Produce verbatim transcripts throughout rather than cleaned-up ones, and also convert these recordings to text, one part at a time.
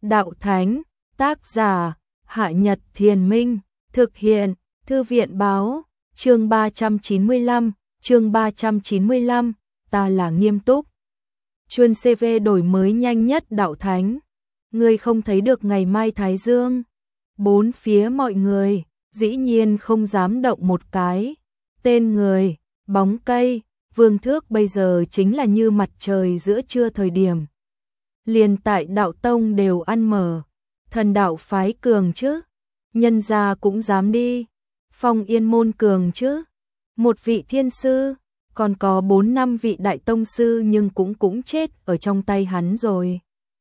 Đạo Thánh, tác giả, Hạ Nhật Thiền Minh, thực hiện, Thư viện báo, chương ba trăm chín mươi lăm, chương ba trăm chín mươi lăm, ta là nghiêm túc. Chuyên xê vê đổi mới nhanh nhất Đạo Thánh. Ngươi không thấy được ngày mai Thái Dương. Bốn phía mọi người, dĩ nhiên không dám động một cái. Tên người, bóng cây, Vương Thước bây giờ chính là như mặt trời giữa trưa thời điểm. Liền tại đạo tông đều ăn mở. Thần đạo phái cường chứ. Nhân gia cũng dám đi. Phong Yên môn cường chứ. Một vị thiên sư, còn có bốn năm vị đại tông sư nhưng cũng cũng chết ở trong tay hắn rồi.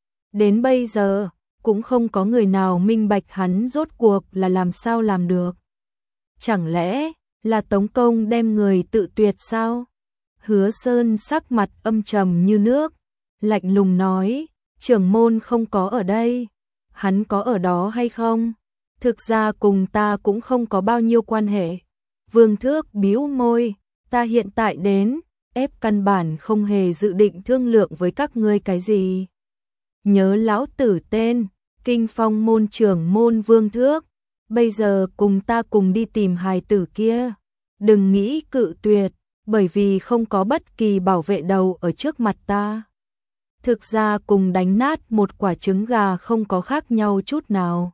Đến bây giờ, cũng không có người nào minh bạch hắn rốt cuộc là làm sao làm được. Chẳng lẽ là Tống Công đem người tự tuyệt sao? Hứa Sơn sắc mặt âm trầm như nước, lạnh lùng nói, trưởng môn không có ở đây. Hắn có ở đó hay không? Thực ra cùng ta cũng không có bao nhiêu quan hệ. Vương Thước bĩu môi, ta hiện tại đến, ép căn bản không hề dự định thương lượng với các ngươi cái gì. Nhớ lão tử tên, Kinh Phong môn trưởng môn Vương Thước, bây giờ cùng ta cùng đi tìm hài tử kia. Đừng nghĩ cự tuyệt, bởi vì không có bất kỳ bảo vệ đầu ở trước mặt ta. Thực ra cùng đánh nát một quả trứng gà không có khác nhau chút nào.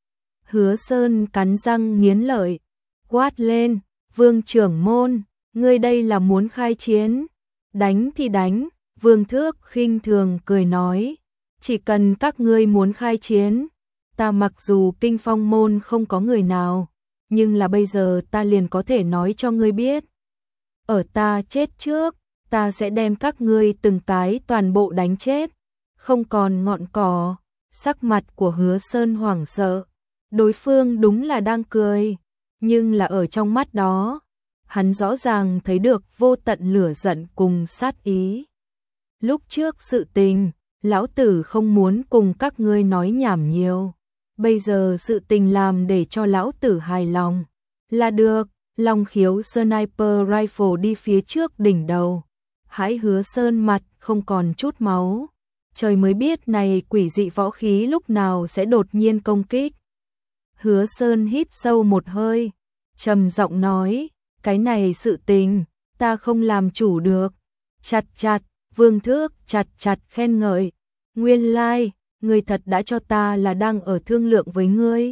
Hứa Sơn cắn răng nghiến lợi, quát lên, Vương trưởng môn, ngươi đây là muốn khai chiến. Đánh thì đánh, Vương Thước khinh thường cười nói, chỉ cần các ngươi muốn khai chiến, ta mặc dù Kinh Phong môn không có người nào, nhưng là bây giờ ta liền có thể nói cho ngươi biết. Ở ta chết trước, ta sẽ đem các ngươi từng cái toàn bộ đánh chết, không còn ngọn cỏ. Sắc mặt của Hứa Sơn hoảng sợ, đối phương đúng là đang cười, nhưng là ở trong mắt đó, hắn rõ ràng thấy được vô tận lửa giận cùng sát ý. Lúc trước sự tình, lão tử không muốn cùng các ngươi nói nhảm nhiều, bây giờ sự tình làm để cho lão tử hài lòng, là được. Long khiếu sniper rifle đi phía trước đỉnh đầu. Hãi Hứa Sơn mặt không còn chút máu. Trời mới biết này quỷ dị võ khí lúc nào sẽ đột nhiên công kích. Hứa Sơn hít sâu một hơi, trầm giọng nói, cái này sự tình, ta không làm chủ được. Chặt chặt, Vương Thước chặt chặt khen ngợi. Nguyên lai, like, ngươi thật đã cho ta là đang ở thương lượng với ngươi.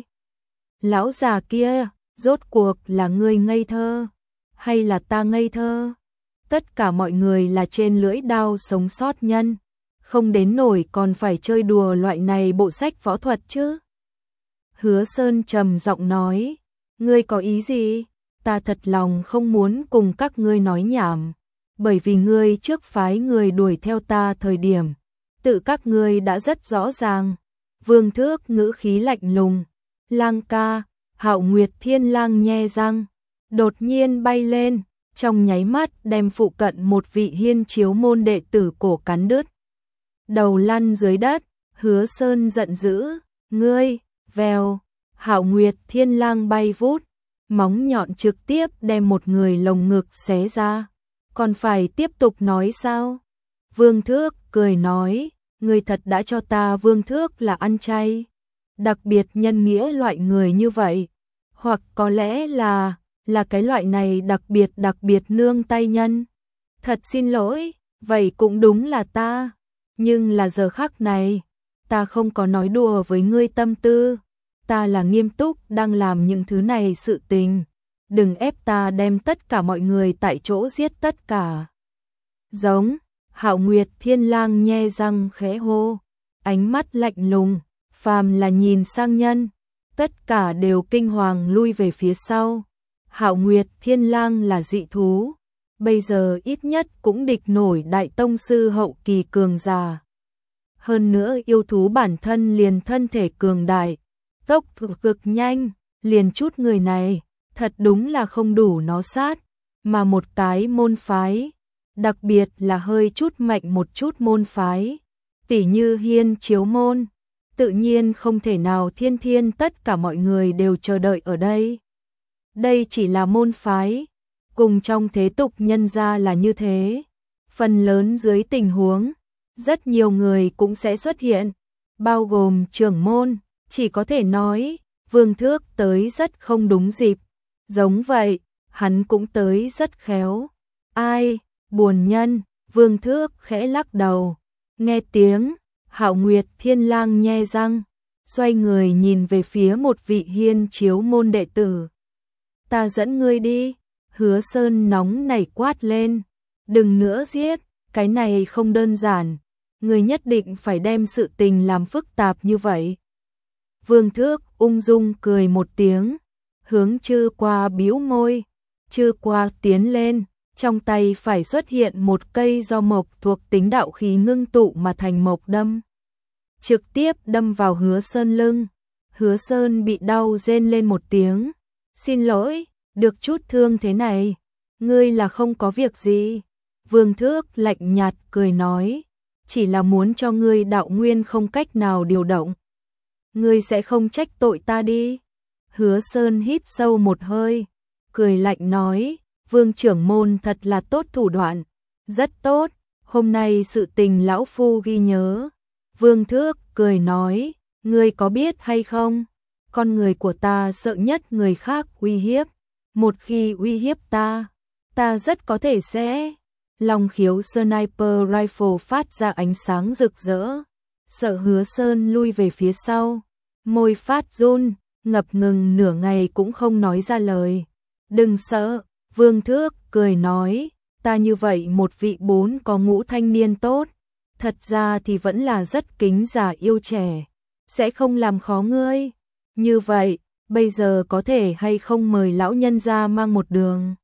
Lão già kia, rốt cuộc là ngươi ngây thơ, hay là ta ngây thơ? Tất cả mọi người là trên lưỡi đao sống sót nhân, không đến nổi còn phải chơi đùa loại này bộ sách võ thuật chứ. Hứa Sơn trầm giọng nói, ngươi có ý gì? Ta thật lòng không muốn cùng các ngươi nói nhảm, bởi vì ngươi trước phái người đuổi theo ta thời điểm, tự các ngươi đã rất rõ ràng. Vương Thước ngữ khí lạnh lùng, Lang ca. Hạo Nguyệt Thiên Lang nhe răng, đột nhiên bay lên, trong nháy mắt đem phụ cận một vị Hiên Chiếu môn đệ tử cổ cắn đứt. Đầu lăn dưới đất, Hứa Sơn giận dữ, ngươi, vèo, Hạo Nguyệt Thiên Lang bay vút, móng nhọn trực tiếp đem một người lồng ngực xé ra. Còn phải tiếp tục nói sao? Vương Thước cười nói, ngươi thật đã cho ta Vương Thước là ăn chay. Đặc biệt nhân nghĩa loại người như vậy, hoặc có lẽ là, là cái loại này đặc biệt đặc biệt nương tay nhân. Thật xin lỗi, vậy cũng đúng là ta, nhưng là giờ khắc này, ta không có nói đùa với ngươi tâm tư, ta là nghiêm túc đang làm những thứ này sự tình, đừng ép ta đem tất cả mọi người tại chỗ giết tất cả. Giống, Hạo Nguyệt Thiên Lang nhe răng khẽ hô, ánh mắt lạnh lùng. Phàm là nhìn sang nhân, tất cả đều kinh hoàng lui về phía sau. Hạo Nguyệt Thiên Lang là dị thú, bây giờ ít nhất cũng địch nổi đại tông sư hậu kỳ cường giả. Hơn nữa yêu thú bản thân liền thân thể cường đại, tốc độ cực nhanh, liền chút người này, thật đúng là không đủ nó sát, mà một cái môn phái, đặc biệt là hơi chút mạnh một chút môn phái, tỉ như Hiên Chiếu môn. Tự nhiên không thể nào thiên thiên tất cả mọi người đều chờ đợi ở đây. Đây chỉ là môn phái, cùng trong thế tục nhân gia là như thế. Phần lớn dưới tình huống, rất nhiều người cũng sẽ xuất hiện, bao gồm trưởng môn, chỉ có thể nói, Vương Thước tới rất không đúng dịp. Giống vậy, hắn cũng tới rất khéo. Ai, buồn nhân, Vương Thước khẽ lắc đầu. Nghe tiếng, Hạo Nguyệt Thiên Lang nhe răng, xoay người nhìn về phía một vị Hiên Chiếu môn đệ tử. Ta dẫn ngươi đi, Hứa Sơn nóng nảy quát lên. Đừng nữa giết, cái này không đơn giản, ngươi nhất định phải đem sự tình làm phức tạp như vậy. Vương Thước ung dung cười một tiếng, hướng Chư Qua bĩu môi. Chư Qua tiến lên, trong tay phải xuất hiện một cây do mộc thuộc tính đạo khí ngưng tụ mà thành mộc đâm. Trực tiếp đâm vào Hứa Sơn lưng. Hứa Sơn bị đau rên lên một tiếng. Xin lỗi, được chút thương thế này. Ngươi là không có việc gì. Vương Thước lạnh nhạt cười nói. Chỉ là muốn cho ngươi đạo nguyên không cách nào điều động. Ngươi sẽ không trách tội ta đi. Hứa Sơn hít sâu một hơi, cười lạnh nói. Vương trưởng môn thật là tốt thủ đoạn. Rất tốt, hôm nay sự tình lão phu ghi nhớ. Vương Thước cười nói. Ngươi có biết hay không? Con người của ta sợ nhất người khác uy hiếp. Một khi uy hiếp ta, ta rất có thể sẽ... Long khiếu sniper rifle phát ra ánh sáng rực rỡ. Sợ Hứa Sơn lui về phía sau. Môi phát run, ngập ngừng nửa ngày cũng không nói ra lời. Đừng sợ, Vương Thước cười nói. Ta như vậy một vị bốn có ngũ thanh niên tốt. Thật ra thì vẫn là rất kính già yêu trẻ. Sẽ không làm khó ngươi. Như vậy, bây giờ có thể hay không mời lão nhân ra mang một đường?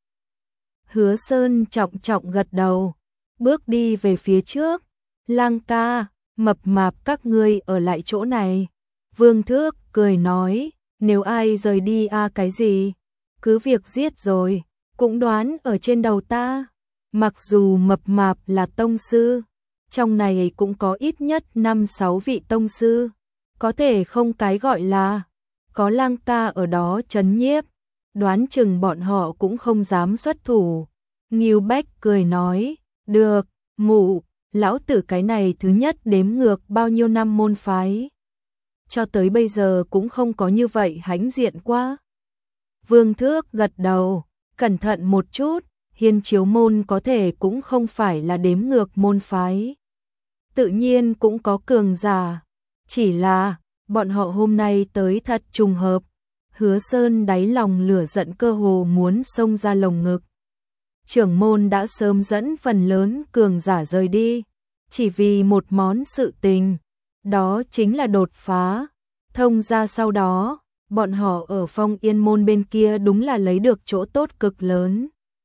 Hứa Sơn trọng trọng gật đầu, bước đi về phía trước. Lang ca, mập mạp các ngươi ở lại chỗ này. Vương Thước cười nói, nếu ai rời đi a à cái gì, cứ việc giết rồi, cũng đoán ở trên đầu ta. Mặc dù mập mạp là tông sư, trong này cũng có ít nhất năm sáu vị tông sư, có thể không cái gọi là, có Lang ca ở đó trấn nhiếp, đoán chừng bọn họ cũng không dám xuất thủ. Ngưu Bách cười nói, được, mụ, lão tử cái này thứ nhất đếm ngược bao nhiêu năm môn phái. Cho tới bây giờ cũng không có như vậy hãnh diện quá. Vương Thước gật đầu, cẩn thận một chút, Hiên Chiếu môn có thể cũng không phải là đếm ngược môn phái. Tự nhiên cũng có cường giả, chỉ là bọn họ hôm nay tới thật trùng hợp. Hứa Sơn đáy lòng lửa giận cơ hồ muốn xông ra lồng ngực. Trưởng môn đã sớm dẫn phần lớn cường giả rời đi, chỉ vì một món sự tình, đó chính là đột phá. Thông ra sau đó, bọn họ ở Phong Yên môn bên kia đúng là lấy được chỗ tốt cực lớn.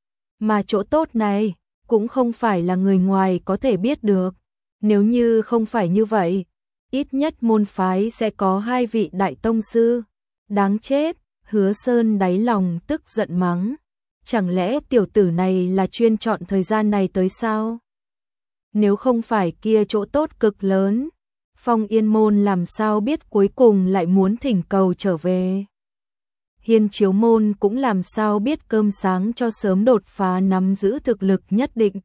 Mà chỗ tốt này, cũng không phải là người ngoài có thể biết được. Nếu như không phải như vậy, ít nhất môn phái sẽ có hai vị đại tông sư. Đáng chết, Hứa Sơn đáy lòng tức giận mắng. Chẳng lẽ tiểu tử này là chuyên chọn thời gian này tới sao? Nếu không phải kia chỗ tốt cực lớn, Phong Yên môn làm sao biết cuối cùng lại muốn thỉnh cầu trở về? Hiên Chiếu môn cũng làm sao biết cơm sáng cho sớm đột phá nắm giữ thực lực nhất định,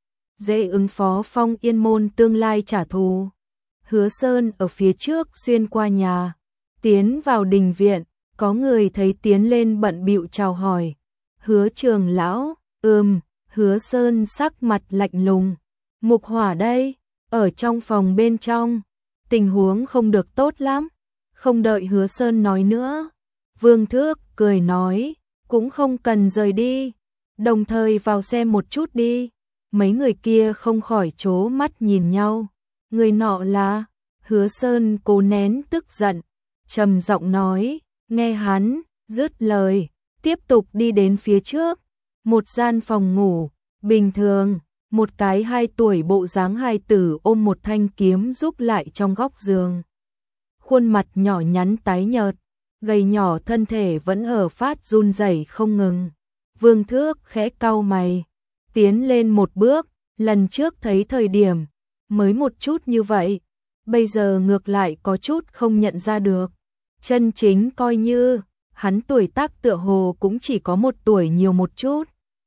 dễ ứng phó Phong Yên môn tương lai trả thù. Hứa Sơn ở phía trước xuyên qua nhà, tiến vào đình viện, có người thấy tiến lên bận bịu chào hỏi. Hứa trưởng lão, ừm, Hứa Sơn sắc mặt lạnh lùng. Mục Hỏa đây, ở trong phòng bên trong, tình huống không được tốt lắm. Không đợi Hứa Sơn nói nữa, Vương Thước cười nói, cũng không cần rời đi, đồng thời vào xem một chút đi. Mấy người kia không khỏi trố mắt nhìn nhau. Người nọ là, Hứa Sơn cố nén tức giận, trầm giọng nói, nghe hắn, dứt lời, tiếp tục đi đến phía trước. Một gian phòng ngủ, bình thường, một cái hai tuổi bộ dáng hài tử ôm một thanh kiếm giúp lại trong góc giường. Khuôn mặt nhỏ nhắn tái nhợt, gầy nhỏ thân thể vẫn ở phát run rẩy không ngừng. Vương Thước khẽ cau mày, tiến lên một bước, lần trước thấy thời điểm, mới một chút như vậy, bây giờ ngược lại có chút không nhận ra được. Chân chính coi như, hắn tuổi tác tựa hồ cũng chỉ có một tuổi nhiều một chút.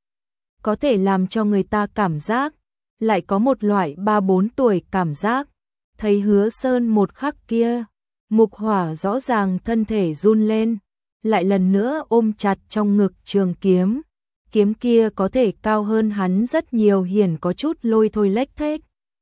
Có thể làm cho người ta cảm giác, lại có một loại ba bốn tuổi cảm giác. Thấy Hứa Sơn một khắc kia, Mục Hỏa rõ ràng thân thể run lên, lại lần nữa ôm chặt trong ngực trường kiếm. Kiếm kia có thể cao hơn hắn rất nhiều, hiển có chút lôi thôi lếch thếch.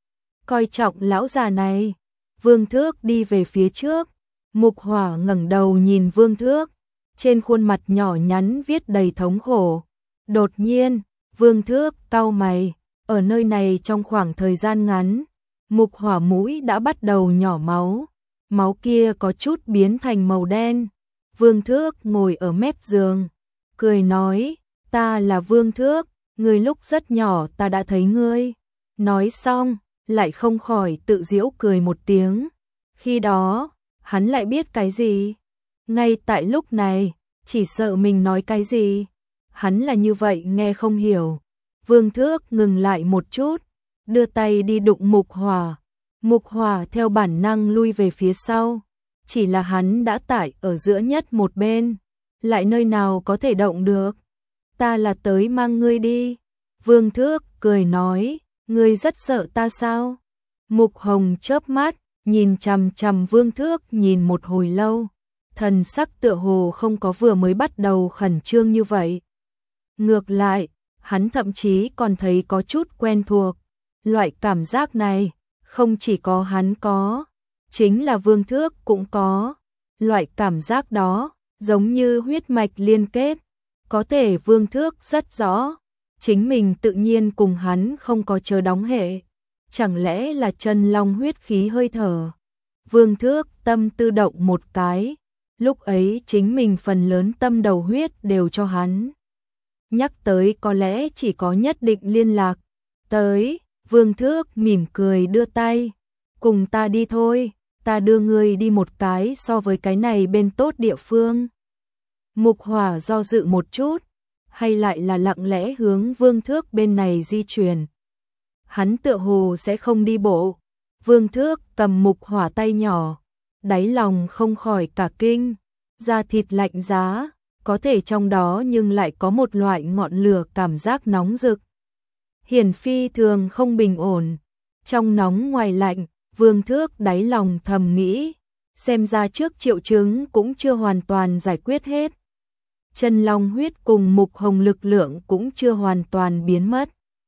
Coi trọng lão già này, Vương Thước đi về phía trước. Mục Hỏa ngẩng đầu nhìn Vương Thước, trên khuôn mặt nhỏ nhắn viết đầy thống khổ. Đột nhiên, Vương Thước cau mày, ở nơi này trong khoảng thời gian ngắn, Mục Hỏa mũi đã bắt đầu nhỏ máu, máu kia có chút biến thành màu đen. Vương Thước ngồi ở mép giường, cười nói, ta là Vương Thước, ngươi lúc rất nhỏ ta đã thấy ngươi. Nói xong, lại không khỏi tự giễu cười một tiếng. Khi đó, hắn lại biết cái gì? Ngay tại lúc này, chỉ sợ mình nói cái gì? Hắn là như vậy nghe không hiểu. Vương Thước ngừng lại một chút, đưa tay đi đụng Mục Hỏa. Mục Hỏa theo bản năng lui về phía sau, chỉ là hắn đã tải ở giữa nhất một bên, lại nơi nào có thể động được. Ta là tới mang ngươi đi. Vương Thước cười nói, ngươi rất sợ ta sao? Mục Hồng chớp mắt, nhìn chằm chằm Vương Thước nhìn một hồi lâu, thần sắc tựa hồ không có vừa mới bắt đầu khẩn trương như vậy. Ngược lại, hắn thậm chí còn thấy có chút quen thuộc. Loại cảm giác này, không chỉ có hắn có, chính là Vương Thước cũng có. Loại cảm giác đó, giống như huyết mạch liên kết. Có thể Vương Thước rất rõ, chính mình tự nhiên cùng hắn không có chớ đóng hệ. Chẳng lẽ là chân long huyết khí hơi thở? Vương Thước tâm tư động một cái, lúc ấy chính mình phần lớn tâm đầu huyết đều cho hắn. Nhắc tới có lẽ chỉ có nhất định liên lạc. Tới, Vương Thước mỉm cười đưa tay, cùng ta đi thôi, ta đưa ngươi đi một cái so với cái này bên tốt địa phương. Mục Hỏa do dự một chút, hay lại là lặng lẽ hướng Vương Thước bên này di chuyển. Hắn tựa hồ sẽ không đi bộ. Vương Thước cầm Mục Hỏa tay nhỏ, đáy lòng không khỏi cả kinh, da thịt lạnh giá, có thể trong đó nhưng lại có một loại ngọn lửa cảm giác nóng rực. Hiển phi thường không bình ổn, trong nóng ngoài lạnh, Vương Thước đáy lòng thầm nghĩ, xem ra trước triệu chứng cũng chưa hoàn toàn giải quyết hết. Chân long huyết cùng Mục Hồng lực lượng cũng chưa hoàn toàn biến mất.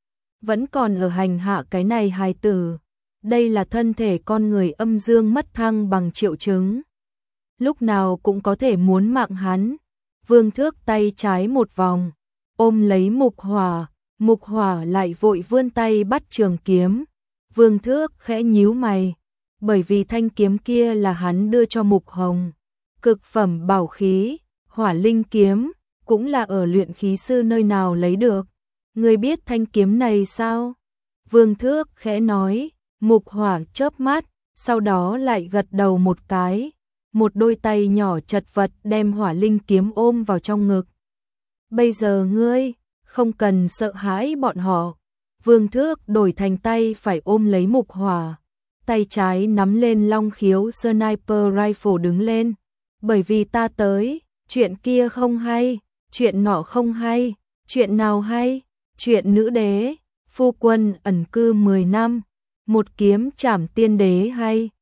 Vẫn còn ở hành hạ cái này hài tử. Đây là thân thể con người âm dương mất thăng bằng triệu chứng. Lúc nào cũng có thể muốn mạng hắn. Vương Thước tay trái một vòng, ôm lấy Mục Hỏa. Mục Hỏa lại vội vươn tay bắt trường kiếm. Vương Thước khẽ nhíu mày, bởi vì thanh kiếm kia là hắn đưa cho Mục Hồng. Cực phẩm bảo khí, Hỏa Linh kiếm, cũng là ở luyện khí sư nơi nào lấy được. Ngươi biết thanh kiếm này sao? Vương Thước khẽ nói. Mục Hỏa chớp mắt, sau đó lại gật đầu một cái. Một đôi tay nhỏ chật vật đem Hỏa Linh kiếm ôm vào trong ngực. Bây giờ ngươi không cần sợ hãi bọn họ. Vương Thước đổi thành tay phải ôm lấy Mục Hỏa, tay trái nắm lên long khiếu sniper rifle đứng lên. Bởi vì ta tới, chuyện kia không hay, chuyện nọ không hay, chuyện nào hay? Chuyện nữ đế, phu quân ẩn cư mười năm, một kiếm trảm tiên đế hay?